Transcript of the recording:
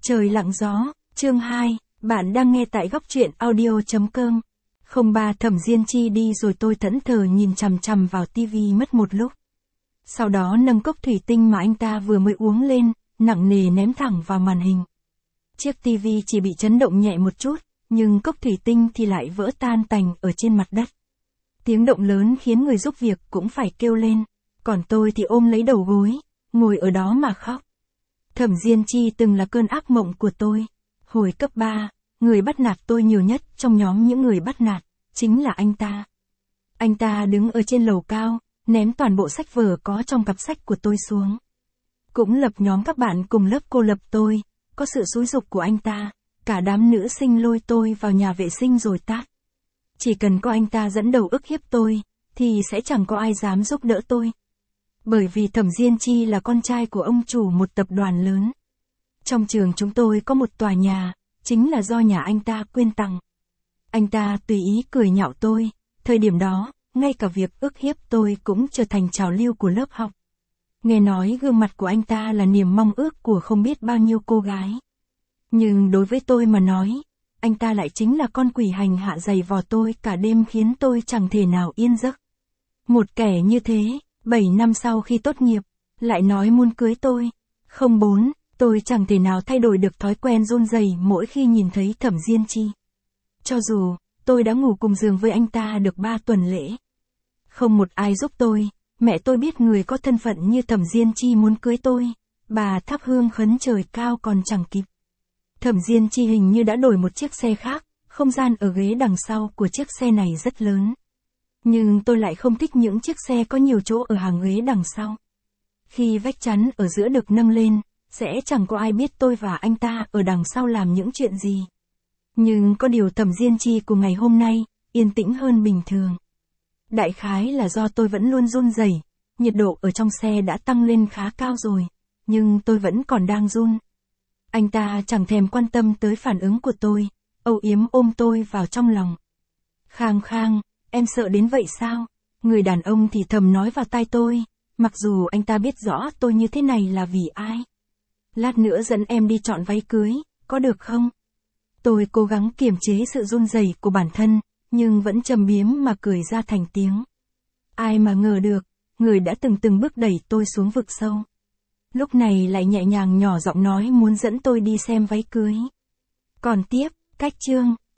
Trời lặng gió, chương 2, bạn đang nghe tại góc truyện audio.com. 03 Thẩm Diên Chi đi rồi tôi thẫn thờ nhìn chằm chằm vào tivi mất một lúc. Sau đó nâng cốc thủy tinh mà anh ta vừa mới uống lên, nặng nề ném thẳng vào màn hình. Chiếc tivi chỉ bị chấn động nhẹ một chút, nhưng cốc thủy tinh thì lại vỡ tan tành ở trên mặt đất. Tiếng động lớn khiến người giúp việc cũng phải kêu lên, còn tôi thì ôm lấy đầu gối, ngồi ở đó mà khóc. Thẩm Diên Chi từng là cơn ác mộng của tôi. Hồi cấp 3, người bắt nạt tôi nhiều nhất trong nhóm những người bắt nạt, chính là anh ta. Anh ta đứng ở trên lầu cao, ném toàn bộ sách vở có trong cặp sách của tôi xuống. Cũng lập nhóm các bạn cùng lớp cô lập tôi, có sự xúi giục của anh ta, cả đám nữ sinh lôi tôi vào nhà vệ sinh rồi tát. Chỉ cần có anh ta dẫn đầu ức hiếp tôi, thì sẽ chẳng có ai dám giúp đỡ tôi. Bởi vì Thẩm Diên Chi là con trai của ông chủ một tập đoàn lớn. Trong trường chúng tôi có một tòa nhà, chính là do nhà anh ta quyên tặng. Anh ta tùy ý cười nhạo tôi, thời điểm đó, ngay cả việc ức hiếp tôi cũng trở thành trào lưu của lớp học. Nghe nói gương mặt của anh ta là niềm mong ước của không biết bao nhiêu cô gái. Nhưng đối với tôi mà nói, anh ta lại chính là con quỷ hành hạ giày vò tôi cả đêm khiến tôi chẳng thể nào yên giấc. Một kẻ như thế, 7 năm sau khi tốt nghiệp, lại nói muốn cưới tôi. 04, tôi chẳng thể nào thay đổi được thói quen run rẩy mỗi khi nhìn thấy Thẩm Diên Chi. Cho dù, tôi đã ngủ cùng giường với anh ta được 3 tuần lễ. Không một ai giúp tôi, mẹ tôi biết người có thân phận như Thẩm Diên Chi muốn cưới tôi, bà thắp hương khấn trời cao còn chẳng kịp. Thẩm Diên Chi hình như đã đổi một chiếc xe khác, không gian ở ghế đằng sau của chiếc xe này rất lớn. Nhưng tôi lại không thích những chiếc xe có nhiều chỗ ở hàng ghế đằng sau. Khi vách chắn ở giữa được nâng lên, sẽ chẳng có ai biết tôi và anh ta ở đằng sau làm những chuyện gì. Nhưng có điều Thẩm Diên Chi của ngày hôm nay, yên tĩnh hơn bình thường. Đại khái là do tôi vẫn luôn run rẩy, nhiệt độ ở trong xe đã tăng lên khá cao rồi, nhưng tôi vẫn còn đang run. Anh ta chẳng thèm quan tâm tới phản ứng của tôi, âu yếm ôm tôi vào trong lòng. Khang Khang, em sợ đến vậy sao? Người đàn ông thì thầm nói vào tai tôi, mặc dù anh ta biết rõ tôi như thế này là vì ai. Lát nữa dẫn em đi chọn váy cưới, có được không? Tôi cố gắng kiềm chế sự run rẩy của bản thân, nhưng vẫn trầm biếm mà cười ra thành tiếng. Ai mà ngờ được, người đã từng bước đẩy tôi xuống vực sâu. Lúc này lại nhẹ nhàng nhỏ giọng nói muốn dẫn tôi đi xem váy cưới. Còn tiếp, cách chương.